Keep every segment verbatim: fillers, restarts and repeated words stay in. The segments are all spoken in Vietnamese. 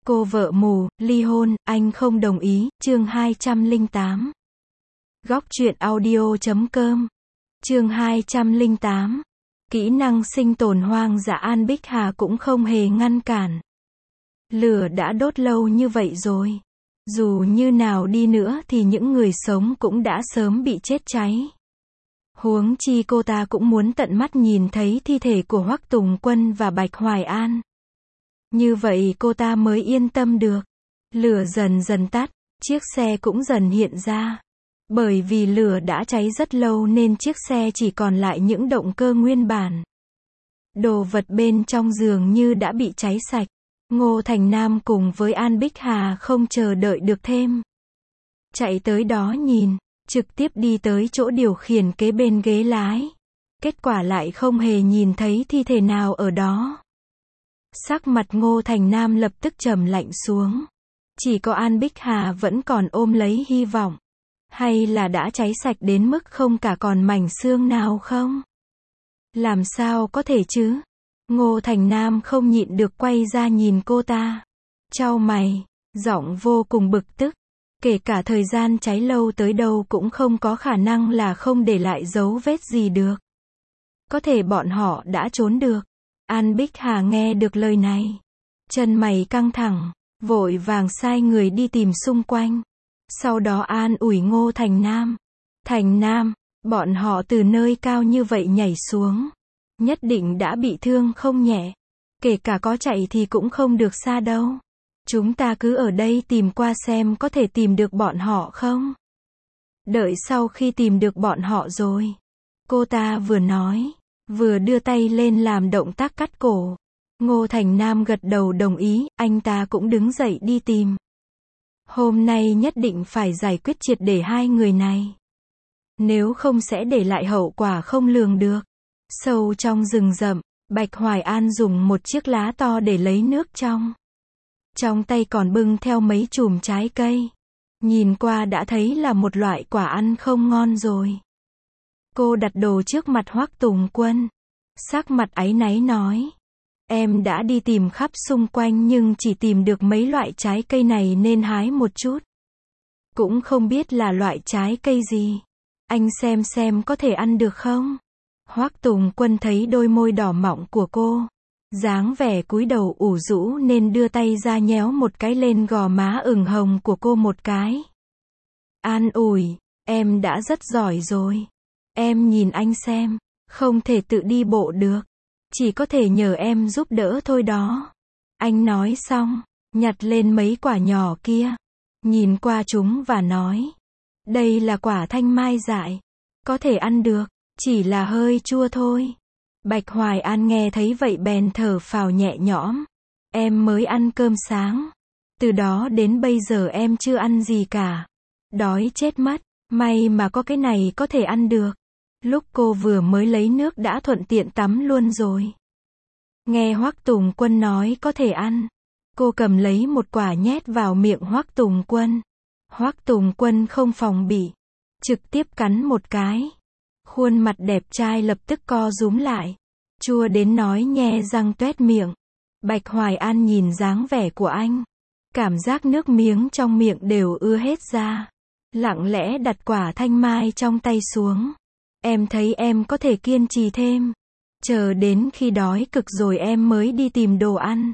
Cô vợ mù, ly hôn, anh không đồng ý, chương hai trăm lẻ tám. Góc truyện audio chấm com. Chương hai trăm lẻ tám. Kỹ năng sinh tồn hoang dã. An Bích Hà cũng không hề ngăn cản. Lửa đã đốt lâu như vậy rồi. Dù như nào đi nữa thì những người sống cũng đã sớm bị chết cháy. Huống chi cô ta cũng muốn tận mắt nhìn thấy thi thể của Hoắc Tùng Quân và Bạch Hoài An. Như vậy cô ta mới yên tâm được. Lửa dần dần tắt, chiếc xe cũng dần hiện ra. Bởi vì lửa đã cháy rất lâu nên chiếc xe chỉ còn lại những động cơ nguyên bản. Đồ vật bên trong dường như đã bị cháy sạch. Ngô Thành Nam cùng với An Bích Hà không chờ đợi được thêm. Chạy tới đó nhìn, trực tiếp đi tới chỗ điều khiển kế bên ghế lái. Kết quả lại không hề nhìn thấy thi thể nào ở đó. Sắc mặt Ngô Thành Nam lập tức trầm lạnh xuống. Chỉ có An Bích Hà vẫn còn ôm lấy hy vọng. Hay là đã cháy sạch đến mức không cả còn mảnh xương nào không? Làm sao có thể chứ? Ngô Thành Nam không nhịn được quay ra nhìn cô ta. Chau mày, giọng vô cùng bực tức. Kể cả thời gian cháy lâu tới đâu cũng không có khả năng là không để lại dấu vết gì được. Có thể bọn họ đã trốn được. An Bích Hà nghe được lời này. Chân mày căng thẳng, vội vàng sai người đi tìm xung quanh. Sau đó an ủi Ngô Thành Nam. Thành Nam, bọn họ từ nơi cao như vậy nhảy xuống. Nhất định đã bị thương không nhẹ. Kể cả có chạy thì cũng không được xa đâu. Chúng ta cứ ở đây tìm qua xem có thể tìm được bọn họ không. Đợi sau khi tìm được bọn họ rồi. Cô ta vừa nói, vừa đưa tay lên làm động tác cắt cổ. Ngô Thành Nam gật đầu đồng ý, anh ta cũng đứng dậy đi tìm. Hôm nay nhất định phải giải quyết triệt để hai người này. Nếu không sẽ để lại hậu quả không lường được. Sâu trong rừng rậm, Bạch Hoài An dùng một chiếc lá to để lấy nước trong. Trong tay còn bưng theo mấy chùm trái cây. Nhìn qua đã thấy là một loại quả ăn không ngon rồi. Cô đặt đồ trước mặt Hoắc Tùng Quân. Sắc mặt áy náy nói. Em đã đi tìm khắp xung quanh nhưng chỉ tìm được mấy loại trái cây này nên hái một chút. Cũng không biết là loại trái cây gì. Anh xem xem có thể ăn được không? Hoắc Tùng Quân thấy đôi môi đỏ mọng của cô. Dáng vẻ cúi đầu ủ rũ nên đưa tay ra nhéo một cái lên gò má ửng hồng của cô một cái. An ủi, em đã rất giỏi rồi. Em nhìn anh xem, không thể tự đi bộ được. Chỉ có thể nhờ em giúp đỡ thôi đó. Anh nói xong, nhặt lên mấy quả nhỏ kia. Nhìn qua chúng và nói. Đây là quả thanh mai dại. Có thể ăn được, chỉ là hơi chua thôi. Bạch Hoài An nghe thấy vậy bèn thở phào nhẹ nhõm. Em mới ăn cơm sáng. Từ đó đến bây giờ em chưa ăn gì cả. Đói chết mất. May mà có cái này có thể ăn được. Lúc cô vừa mới lấy nước đã thuận tiện tắm luôn rồi. Nghe Hoắc Tùng Quân nói có thể ăn. Cô cầm lấy một quả nhét vào miệng Hoắc Tùng Quân. Hoắc Tùng Quân không phòng bị. Trực tiếp cắn một cái. Khuôn mặt đẹp trai lập tức co rúm lại. Chua đến nói nhe răng toét miệng. Bạch Hoài An nhìn dáng vẻ của anh. Cảm giác nước miếng trong miệng đều ưa hết ra. Lặng lẽ đặt quả thanh mai trong tay xuống. Em thấy em có thể kiên trì thêm. Chờ đến khi đói cực rồi em mới đi tìm đồ ăn.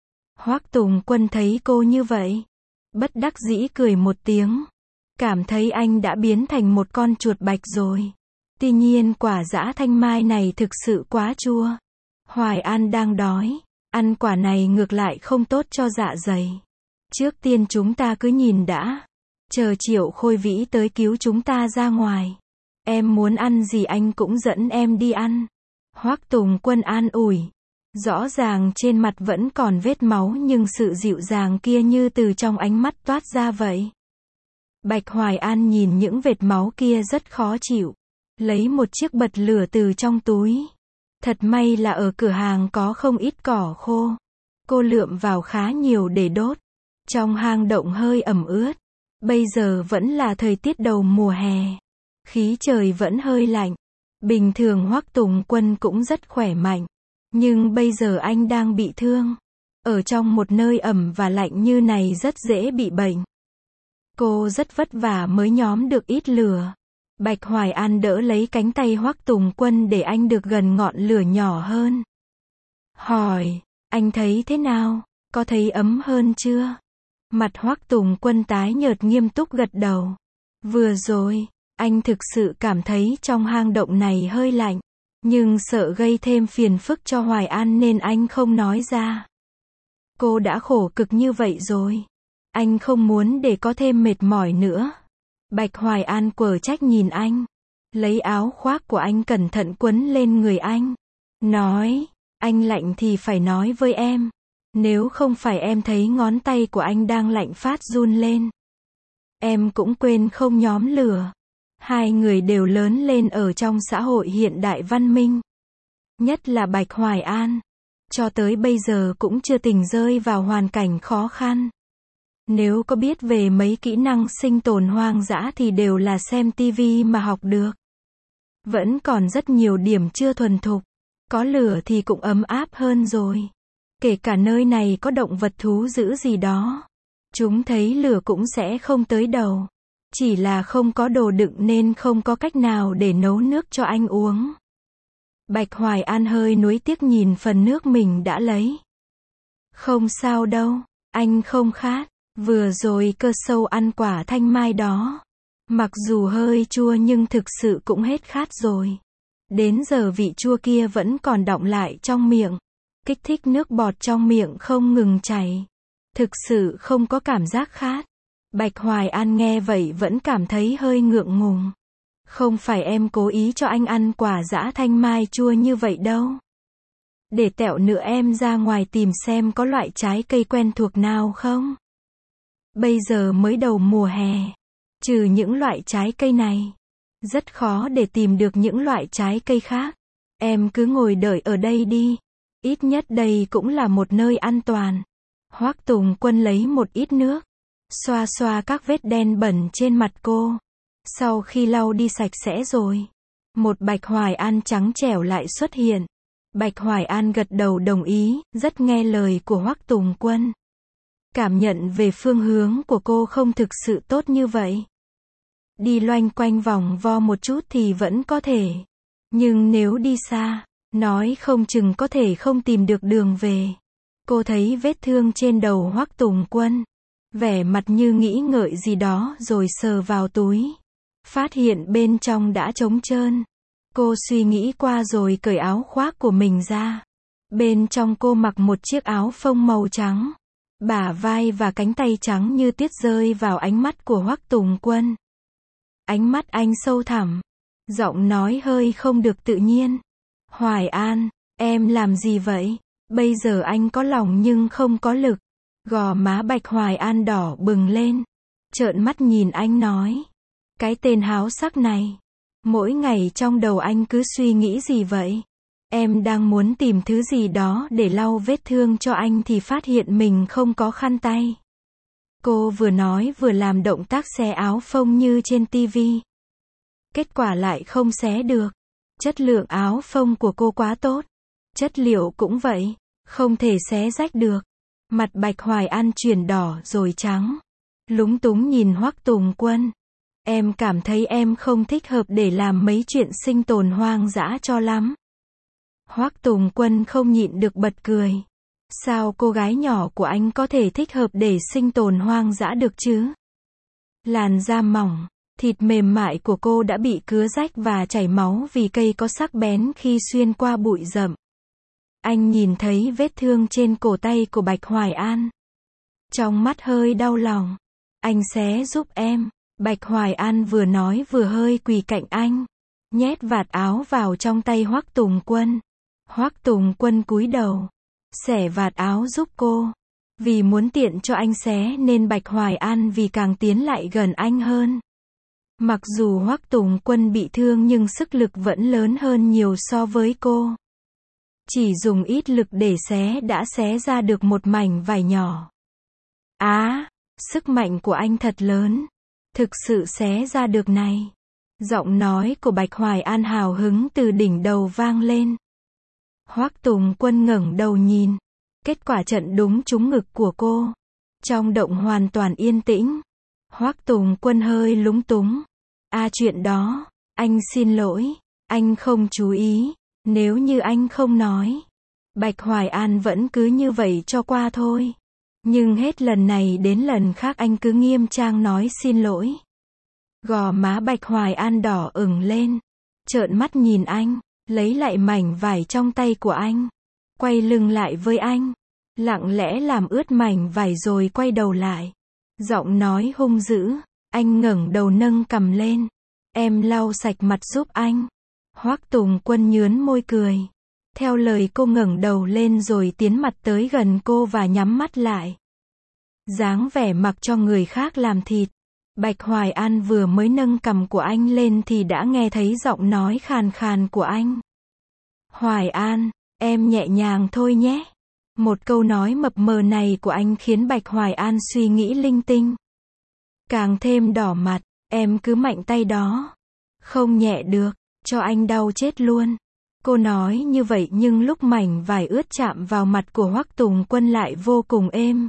Hoắc Tùng Quân thấy cô như vậy. Bất đắc dĩ cười một tiếng. Cảm thấy anh đã biến thành một con chuột bạch rồi. Tuy nhiên quả dã thanh mai này thực sự quá chua. Hoài An đang đói. Ăn quả này ngược lại không tốt cho dạ dày. Trước tiên chúng ta cứ nhìn đã. Chờ Triệu Khôi Vĩ tới cứu chúng ta ra ngoài. Em muốn ăn gì anh cũng dẫn em đi ăn. Hoắc Tùng Quân an ủi. Rõ ràng trên mặt vẫn còn vết máu nhưng sự dịu dàng kia như từ trong ánh mắt toát ra vậy. Bạch Hoài An nhìn những vệt máu kia rất khó chịu. Lấy một chiếc bật lửa từ trong túi. Thật may là ở cửa hàng có không ít cỏ khô. Cô lượm vào khá nhiều để đốt. Trong hang động hơi ẩm ướt. Bây giờ vẫn là thời tiết đầu mùa hè. Khí trời vẫn hơi lạnh. Bình thường Hoắc Tùng Quân cũng rất khỏe mạnh. Nhưng bây giờ anh đang bị thương. Ở trong một nơi ẩm và lạnh như này rất dễ bị bệnh. Cô rất vất vả mới nhóm được ít lửa. Bạch Hoài An đỡ lấy cánh tay Hoắc Tùng Quân để anh được gần ngọn lửa nhỏ hơn. Hỏi, anh thấy thế nào? Có thấy ấm hơn chưa? Mặt Hoắc Tùng Quân tái nhợt nghiêm túc gật đầu. Vừa rồi, anh thực sự cảm thấy trong hang động này hơi lạnh. Nhưng sợ gây thêm phiền phức cho Hoài An nên anh không nói ra. Cô đã khổ cực như vậy rồi. Anh không muốn để có thêm mệt mỏi nữa. Bạch Hoài An quở trách nhìn anh. Lấy áo khoác của anh cẩn thận quấn lên người anh. Nói, anh lạnh thì phải nói với em. Nếu không phải em thấy ngón tay của anh đang lạnh phát run lên. Em cũng quên không nhóm lửa. Hai người đều lớn lên ở trong xã hội hiện đại văn minh. Nhất là Bạch Hoài An. Cho tới bây giờ cũng chưa từng rơi vào hoàn cảnh khó khăn. Nếu có biết về mấy kỹ năng sinh tồn hoang dã thì đều là xem tivi mà học được. Vẫn còn rất nhiều điểm chưa thuần thục. Có lửa thì cũng ấm áp hơn rồi. Kể cả nơi này có động vật thú dữ gì đó. Chúng thấy lửa cũng sẽ không tới đầu. Chỉ là không có đồ đựng nên không có cách nào để nấu nước cho anh uống. Bạch Hoài An hơi nuối tiếc nhìn phần nước mình đã lấy. Không sao đâu, anh không khát. Vừa rồi Cơ Sâu ăn quả thanh mai đó. Mặc dù hơi chua nhưng thực sự cũng hết khát rồi. Đến giờ vị chua kia vẫn còn đọng lại trong miệng. Kích thích nước bọt trong miệng không ngừng chảy. Thực sự không có cảm giác khát. Bạch Hoài An nghe vậy vẫn cảm thấy hơi ngượng ngùng. Không phải em cố ý cho anh ăn quả dã thanh mai chua như vậy đâu. Để tẹo nữa em ra ngoài tìm xem có loại trái cây quen thuộc nào không. Bây giờ mới đầu mùa hè. Trừ những loại trái cây này. Rất khó để tìm được những loại trái cây khác. Em cứ ngồi đợi ở đây đi. Ít nhất đây cũng là một nơi an toàn. Hoắc Tùng Quân lấy một ít nước. Xoa xoa các vết đen bẩn trên mặt cô. Sau khi lau đi sạch sẽ rồi. Một Bạch Hoài An trắng trẻo lại xuất hiện. Bạch Hoài An gật đầu đồng ý, rất nghe lời của Hoắc Tùng Quân. Cảm nhận về phương hướng của cô không thực sự tốt như vậy. Đi loanh quanh vòng vo một chút thì vẫn có thể. Nhưng nếu đi xa, nói không chừng có thể không tìm được đường về. Cô thấy vết thương trên đầu Hoắc Tùng Quân. Vẻ mặt như nghĩ ngợi gì đó rồi sờ vào túi. Phát hiện bên trong đã trống trơn. Cô suy nghĩ qua rồi cởi áo khoác của mình ra. Bên trong cô mặc một chiếc áo phông màu trắng. Bả vai và cánh tay trắng như tuyết rơi vào ánh mắt của Hoắc Tùng Quân. Ánh mắt anh sâu thẳm. Giọng nói hơi không được tự nhiên. Hoài An, em làm gì vậy? Bây giờ anh có lòng nhưng không có lực. Gò má Bạch Hoài An đỏ bừng lên. Trợn mắt nhìn anh nói. Cái tên háo sắc này. Mỗi ngày trong đầu anh cứ suy nghĩ gì vậy? Em đang muốn tìm thứ gì đó để lau vết thương cho anh thì phát hiện mình không có khăn tay. Cô vừa nói vừa làm động tác xé áo phông như trên tivi. Kết quả lại không xé được. Chất lượng áo phông của cô quá tốt. Chất liệu cũng vậy. Không thể xé rách được. Mặt Bạch Hoài An chuyển đỏ rồi trắng. Lúng túng nhìn Hoắc Tùng Quân. Em cảm thấy em không thích hợp để làm mấy chuyện sinh tồn hoang dã cho lắm. Hoắc Tùng Quân không nhịn được bật cười. Sao cô gái nhỏ của anh có thể thích hợp để sinh tồn hoang dã được chứ? Làn da mỏng, thịt mềm mại của cô đã bị cứa rách và chảy máu vì cây có sắc bén khi xuyên qua bụi rậm. Anh nhìn thấy vết thương trên cổ tay của Bạch Hoài An. Trong mắt hơi đau lòng. Anh xé giúp em. Bạch Hoài An vừa nói vừa hơi quỳ cạnh anh. Nhét vạt áo vào trong tay Hoắc Tùng Quân. Hoắc Tùng Quân cúi đầu. Xẻ vạt áo giúp cô. Vì muốn tiện cho anh xé nên Bạch Hoài An vì càng tiến lại gần anh hơn. Mặc dù Hoắc Tùng Quân bị thương nhưng sức lực vẫn lớn hơn nhiều so với cô. Chỉ dùng ít lực để xé đã xé ra được một mảnh vải nhỏ. Á, à, sức mạnh của anh thật lớn. Thực sự xé ra được này. Giọng nói của Bạch Hoài An hào hứng từ đỉnh đầu vang lên. Hoắc Tùng Quân ngẩng đầu nhìn. Kết quả trận đúng trúng ngực của cô. Trong động hoàn toàn yên tĩnh. Hoắc Tùng Quân hơi lúng túng. À chuyện đó, anh xin lỗi, anh không chú ý, nếu như anh không nói. Bạch Hoài An vẫn cứ như vậy cho qua thôi. Nhưng hết lần này đến lần khác anh cứ nghiêm trang nói xin lỗi. Gò má Bạch Hoài An đỏ ửng lên. Trợn mắt nhìn anh, lấy lại mảnh vải trong tay của anh. Quay lưng lại với anh. Lặng lẽ làm ướt mảnh vải rồi quay đầu lại. Giọng nói hung dữ. Anh ngẩng đầu nâng cằm lên. Em lau sạch mặt giúp anh. Hoắc Tùng Quân nhướn môi cười. Theo lời cô ngẩng đầu lên rồi tiến mặt tới gần cô và nhắm mắt lại. Dáng vẻ mặc cho người khác làm thịt. Bạch Hoài An vừa mới nâng cằm của anh lên thì đã nghe thấy giọng nói khàn khàn của anh. Hoài An, em nhẹ nhàng thôi nhé. Một câu nói mập mờ này của anh khiến Bạch Hoài An suy nghĩ linh tinh. Càng thêm đỏ mặt, em cứ mạnh tay đó. Không nhẹ được, cho anh đau chết luôn. Cô nói như vậy nhưng lúc mảnh vải ướt chạm vào mặt của Hoắc Tùng Quân lại vô cùng êm.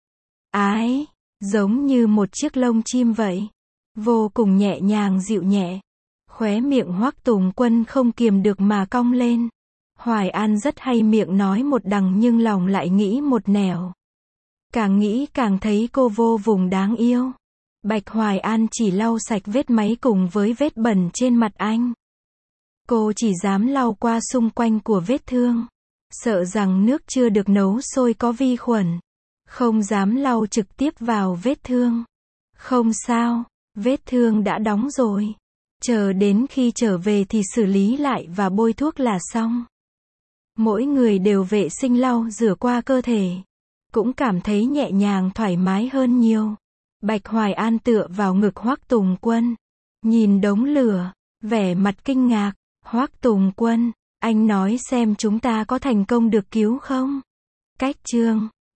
Ái, giống như một chiếc lông chim vậy. Vô cùng nhẹ nhàng dịu nhẹ. Khóe miệng Hoắc Tùng Quân không kiềm được mà cong lên. Hoài An rất hay miệng nói một đằng nhưng lòng lại nghĩ một nẻo. Càng nghĩ càng thấy cô vô vùng đáng yêu. Bạch Hoài An chỉ lau sạch vết máy cùng với vết bẩn trên mặt anh. Cô chỉ dám lau qua xung quanh của vết thương. Sợ rằng nước chưa được nấu sôi có vi khuẩn. Không dám lau trực tiếp vào vết thương. Không sao, vết thương đã đóng rồi. Chờ đến khi trở về thì xử lý lại và bôi thuốc là xong. Mỗi người đều vệ sinh lau rửa qua cơ thể. Cũng cảm thấy nhẹ nhàng thoải mái hơn nhiều. Bạch Hoài An tựa vào ngực Hoắc Tùng Quân. Nhìn đống lửa, vẻ mặt kinh ngạc. Hoắc Tùng Quân, anh nói xem chúng ta có thành công được cứu không? Cách chương